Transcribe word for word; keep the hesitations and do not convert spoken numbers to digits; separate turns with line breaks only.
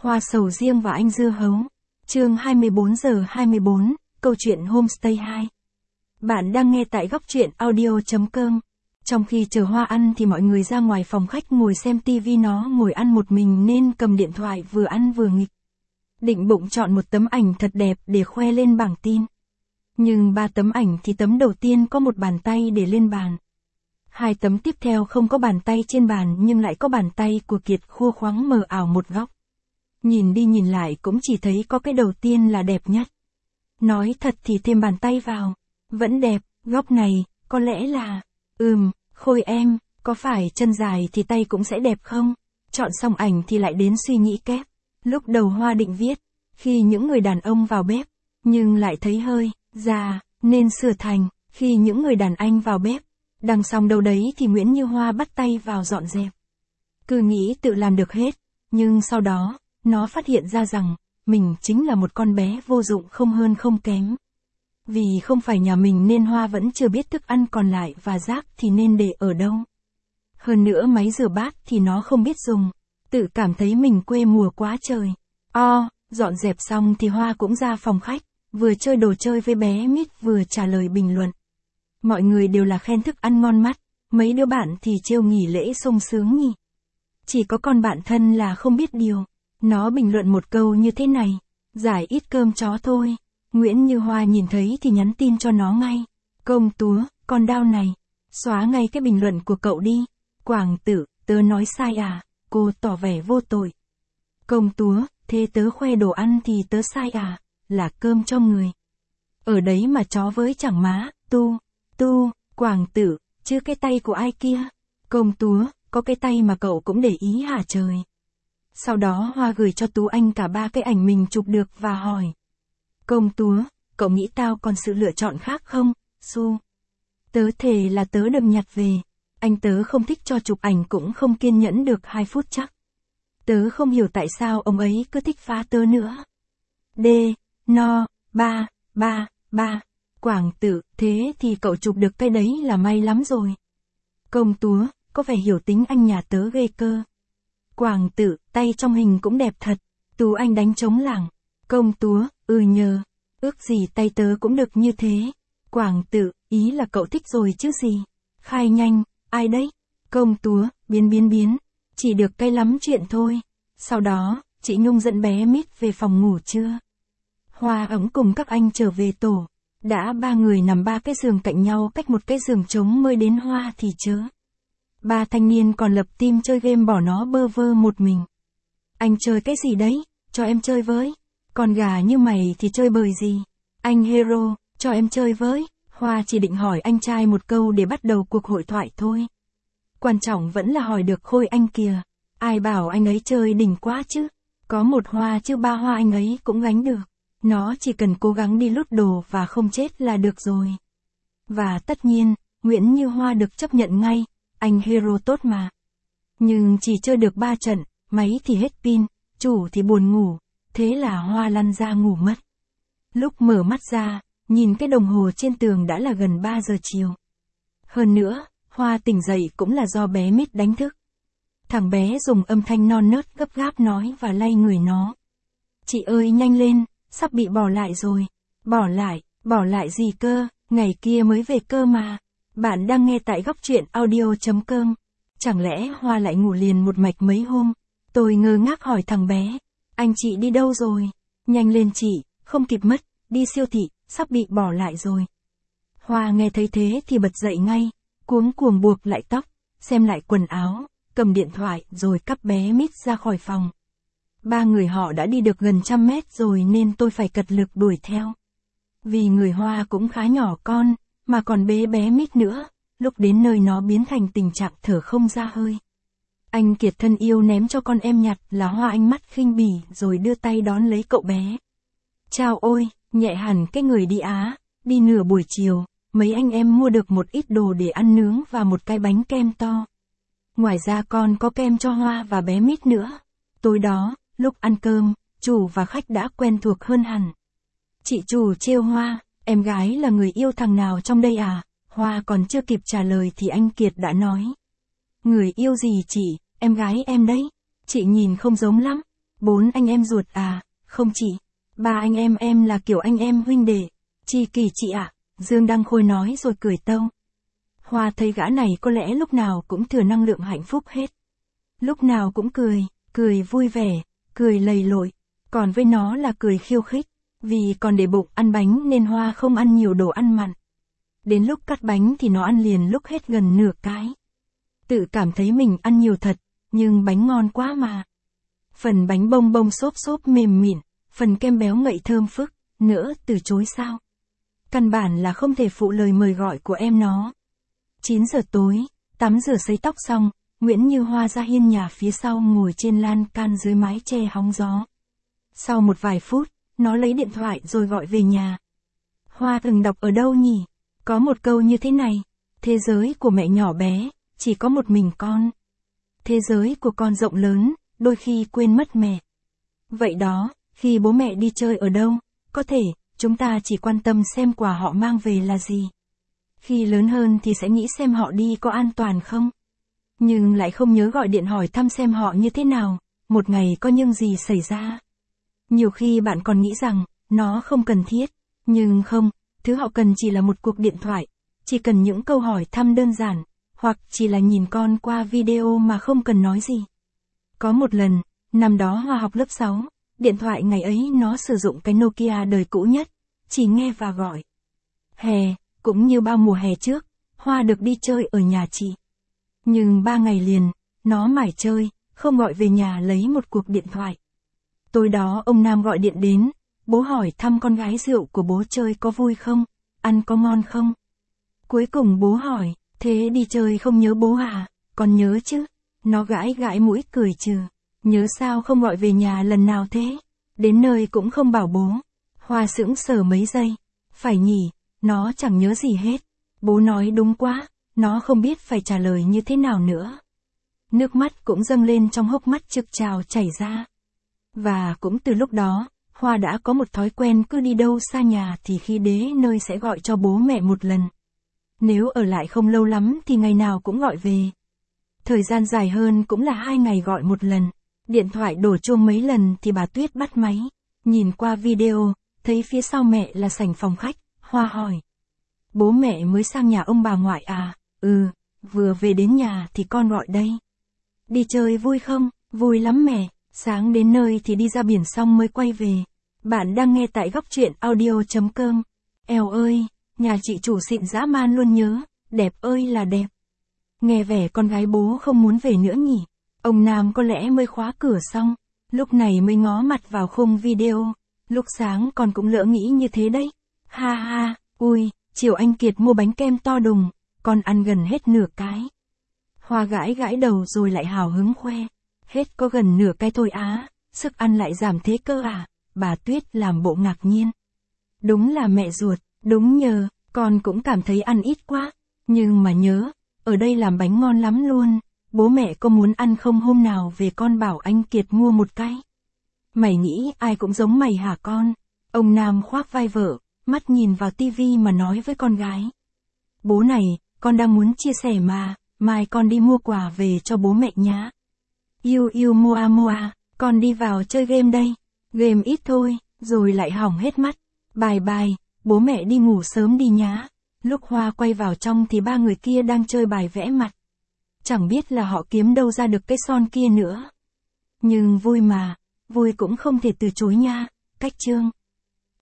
Hoa sầu riêng và anh dưa hấu. Chương hai mươi bốn giờ hai mươi bốn, câu chuyện Homestay hai. Bạn đang nghe tại góc truyện audio chấm com. Trong khi chờ Hoa ăn thì mọi người ra ngoài phòng khách ngồi xem tivi, nó ngồi ăn một mình nên cầm điện thoại vừa ăn vừa nghịch. Định bụng chọn một tấm ảnh thật đẹp để khoe lên bảng tin. Nhưng ba tấm ảnh thì tấm đầu tiên có một bàn tay để lên bàn. Hai tấm tiếp theo không có bàn tay trên bàn nhưng lại có bàn tay của Kiệt khua khoắng mờ ảo một góc. Nhìn đi nhìn lại cũng chỉ thấy có cái đầu tiên là đẹp nhất. Nói thật thì thêm bàn tay vào, vẫn đẹp, góc này, có lẽ là, ừm, Khôi em, có phải chân dài thì tay cũng sẽ đẹp không? Chọn xong ảnh thì lại đến suy nghĩ kép. Lúc đầu Hoa định viết, khi những người đàn ông vào bếp, nhưng lại thấy hơi, già, nên sửa thành, khi những người đàn anh vào bếp. Đằng xong đâu đấy thì Nguyễn Như Hoa bắt tay vào dọn dẹp. Cứ nghĩ tự làm được hết, nhưng sau đó, nó phát hiện ra rằng, mình chính là một con bé vô dụng không hơn không kém. Vì không phải nhà mình nên Hoa vẫn chưa biết thức ăn còn lại và rác thì nên để ở đâu. Hơn nữa máy rửa bát thì nó không biết dùng, tự cảm thấy mình quê mùa quá trời. O, dọn dẹp xong thì Hoa cũng ra phòng khách, vừa chơi đồ chơi với bé Mít vừa trả lời bình luận. Mọi người đều là khen thức ăn ngon mắt, mấy đứa bạn thì trêu nghỉ lễ sung sướng nhỉ. Chỉ có con bạn thân là không biết điều. Nó bình luận một câu như thế này, giải ít cơm chó thôi. Nguyễn Như Hoa nhìn thấy thì nhắn tin cho nó ngay. Công túa, con đao này, xóa ngay cái bình luận của cậu đi. Quảng Tử, tớ nói sai à? Cô tỏ vẻ vô tội. Công túa, thế tớ khoe đồ ăn thì tớ sai à? Là cơm cho người. Ở đấy mà chó với chẳng má, tu, tu, Quảng Tử, chứ cái tay của ai kia? Công túa, có cái tay mà cậu cũng để ý hả trời? Sau đó Hoa gửi cho Tú Anh cả ba cái ảnh mình chụp được và hỏi. Công túa, cậu nghĩ tao còn sự lựa chọn khác không? Su. Tớ thề là tớ đừng nhặt về. Anh tớ không thích cho chụp ảnh cũng không kiên nhẫn được hai phút chắc. Tớ không hiểu tại sao ông ấy cứ thích phá tớ nữa. D. No. Ba. Ba. Ba. Quảng Tử, thế thì cậu chụp được cái đấy là may lắm rồi. Công túa, có vẻ hiểu tính anh nhà tớ ghê cơ. Quảng Tử, tay trong hình cũng đẹp thật. Tú Anh đánh trống lảng. Công túa, ừ nhờ. Ước gì tay tớ cũng được như thế. Quảng Tử, ý là cậu thích rồi chứ gì. Khai nhanh, ai đấy? Công túa, biến biến biến. Chỉ được cái lắm chuyện thôi. Sau đó, chị Nhung dẫn bé Mít về phòng ngủ trưa. Hoa ống cùng các anh trở về tổ. Đã ba người nằm ba cái giường cạnh nhau cách một cái giường trống mới đến Hoa thì chớ. Ba thanh niên còn lập team chơi game bỏ nó bơ vơ một mình. Anh chơi cái gì đấy? Cho em chơi với. Con gà như mày thì chơi bời gì? Anh hero, cho em chơi với. Hoa chỉ định hỏi anh trai một câu để bắt đầu cuộc hội thoại thôi. Quan trọng vẫn là hỏi được Khôi anh kìa. Ai bảo anh ấy chơi đỉnh quá chứ? Có một Hoa chứ ba Hoa anh ấy cũng gánh được. Nó chỉ cần cố gắng đi lút đồ và không chết là được rồi. Và tất nhiên, Nguyễn Như Hoa được chấp nhận ngay. Anh hero tốt mà. Nhưng chỉ chơi được ba trận, máy thì hết pin, chủ thì buồn ngủ, thế là Hoa lăn ra ngủ mất. Lúc mở mắt ra, nhìn cái đồng hồ trên tường đã là gần ba giờ chiều. Hơn nữa, Hoa tỉnh dậy cũng là do bé Mít đánh thức. Thằng bé dùng âm thanh non nớt gấp gáp nói và lay người nó. Chị ơi nhanh lên, sắp bị bỏ lại rồi. Bỏ lại, bỏ lại gì cơ, ngày kia mới về cơ mà. Bạn đang nghe tại góc truyện audio chấm com. Chẳng lẽ Hoa lại ngủ liền một mạch mấy hôm? Tôi ngơ ngác hỏi thằng bé. Anh chị đi đâu rồi? Nhanh lên chị, không kịp mất, đi siêu thị, sắp bị bỏ lại rồi. Hoa nghe thấy thế thì bật dậy ngay, cuống cuồng buộc lại tóc, xem lại quần áo, cầm điện thoại rồi cắp bé Mít ra khỏi phòng. Ba người họ đã đi được gần trăm mét rồi nên tôi phải cật lực đuổi theo. Vì người Hoa cũng khá nhỏ con, mà còn bế bé Mít nữa, lúc đến nơi nó biến thành tình trạng thở không ra hơi. Anh Kiệt thân yêu ném cho con em nhặt là Hoa ánh mắt khinh bỉ rồi đưa tay đón lấy cậu bé. Chào ôi, nhẹ hẳn cái người đi Á, đi nửa buổi chiều, mấy anh em mua được một ít đồ để ăn nướng và một cái bánh kem to. Ngoài ra con có kem cho Hoa và bé Mít nữa. Tối đó, lúc ăn cơm, chủ và khách đã quen thuộc hơn hẳn. Chị chủ trêu Hoa, em gái là người yêu thằng nào trong đây à? Hoa còn chưa kịp trả lời thì anh Kiệt đã nói. Người yêu gì chị, em gái em đấy. Chị nhìn không giống lắm. Bốn anh em ruột à, không chị. Ba anh em em là kiểu anh em huynh đệ. Chi kỳ chị ạ, Dương Đăng Khôi nói rồi cười tâu. Hoa thấy gã này có lẽ lúc nào cũng thừa năng lượng hạnh phúc hết. Lúc nào cũng cười, cười vui vẻ, cười lầy lội, còn với nó là cười khiêu khích, vì còn để bụng ăn bánh nên Hoa không ăn nhiều đồ ăn mặn. Đến lúc cắt bánh thì nó ăn liền lúc hết gần nửa cái. Tự cảm thấy mình ăn nhiều thật, nhưng bánh ngon quá mà. Phần bánh bông bông xốp xốp mềm mịn, phần kem béo ngậy thơm phức, nữa từ chối sao? Căn bản là không thể phụ lời mời gọi của em nó. chín giờ tối, tắm rửa sấy tóc xong, Nguyễn Như Hoa ra hiên nhà phía sau ngồi trên lan can dưới mái che hóng gió. Sau một vài phút, nó lấy điện thoại rồi gọi về nhà. Hoa từng đọc ở đâu nhỉ? Có một câu như thế này, thế giới của mẹ nhỏ bé, chỉ có một mình con. Thế giới của con rộng lớn, đôi khi quên mất mẹ. Vậy đó, khi bố mẹ đi chơi ở đâu, có thể, chúng ta chỉ quan tâm xem quà họ mang về là gì. Khi lớn hơn thì sẽ nghĩ xem họ đi có an toàn không. Nhưng lại không nhớ gọi điện hỏi thăm xem họ như thế nào, một ngày có những gì xảy ra. Nhiều khi bạn còn nghĩ rằng, nó không cần thiết, nhưng không, thứ họ cần chỉ là một cuộc điện thoại, chỉ cần những câu hỏi thăm đơn giản, hoặc chỉ là nhìn con qua video mà không cần nói gì. Có một lần, năm đó Hoa học lớp sáu, điện thoại ngày ấy nó sử dụng cái Nokia đời cũ nhất, chỉ nghe và gọi. Hè, cũng như bao mùa hè trước, Hoa được đi chơi ở nhà chị. Nhưng ba ngày liền, nó mải chơi, không gọi về nhà lấy một cuộc điện thoại. Tối đó ông Nam gọi điện đến, bố hỏi thăm con gái rượu của bố chơi có vui không, ăn có ngon không. Cuối cùng bố hỏi, thế đi chơi không nhớ bố à, con nhớ chứ. Nó gãi gãi mũi cười trừ, nhớ sao không gọi về nhà lần nào thế, đến nơi cũng không bảo bố. Hoa sững sờ mấy giây, phải nhỉ, nó chẳng nhớ gì hết. Bố nói đúng quá, nó không biết phải trả lời như thế nào nữa. Nước mắt cũng dâng lên trong hốc mắt trực trào chảy ra. Và cũng từ lúc đó, Hoa đã có một thói quen cứ đi đâu xa nhà thì khi đến nơi sẽ gọi cho bố mẹ một lần. Nếu ở lại không lâu lắm thì ngày nào cũng gọi về. Thời gian dài hơn cũng là hai ngày gọi một lần. Điện thoại đổ chuông mấy lần thì bà Tuyết bắt máy. Nhìn qua video, thấy phía sau mẹ là sảnh phòng khách, Hoa hỏi. Bố mẹ mới sang nhà ông bà ngoại à? Ừ, vừa về đến nhà thì con gọi đây. Đi chơi vui không? Vui lắm mẹ, sáng đến nơi thì đi ra biển xong mới quay về. Bạn đang nghe tại góc truyện audio.com. Eo ơi, nhà chị chủ xịn dã man luôn nhớ, đẹp ơi là đẹp. Nghe vẻ con gái bố không muốn về nữa nhỉ. Ông Nam có lẽ mới khóa cửa xong, lúc này mới ngó mặt vào khung video. Lúc sáng con cũng lỡ nghĩ như thế đấy. Ha ha, ui, chiều anh Kiệt mua bánh kem to đùng, con ăn gần hết nửa cái. Hoa gãi gãi đầu rồi lại hào hứng khoe. Hết có gần nửa cái thôi á, sức ăn lại giảm thế cơ à, bà Tuyết làm bộ ngạc nhiên. Đúng là mẹ ruột, đúng nhờ, con cũng cảm thấy ăn ít quá, nhưng mà nhớ, ở đây làm bánh ngon lắm luôn, bố mẹ có muốn ăn không hôm nào về con bảo anh Kiệt mua một cái. Mày nghĩ ai cũng giống mày hả con? Ông Nam khoác vai vợ, mắt nhìn vào tivi mà nói với con gái. Bố này, con đang muốn chia sẻ mà, mai con đi mua quà về cho bố mẹ nhá. Yêu yêu moa moa, con đi vào chơi game đây. Game ít thôi, rồi lại hỏng hết mắt. Bài bài, bố mẹ đi ngủ sớm đi nhá. Lúc Hoa quay vào trong thì ba người kia đang chơi bài vẽ mặt. Chẳng biết là họ kiếm đâu ra được cái son kia nữa. Nhưng vui mà, vui cũng không thể từ chối nha, cách chương.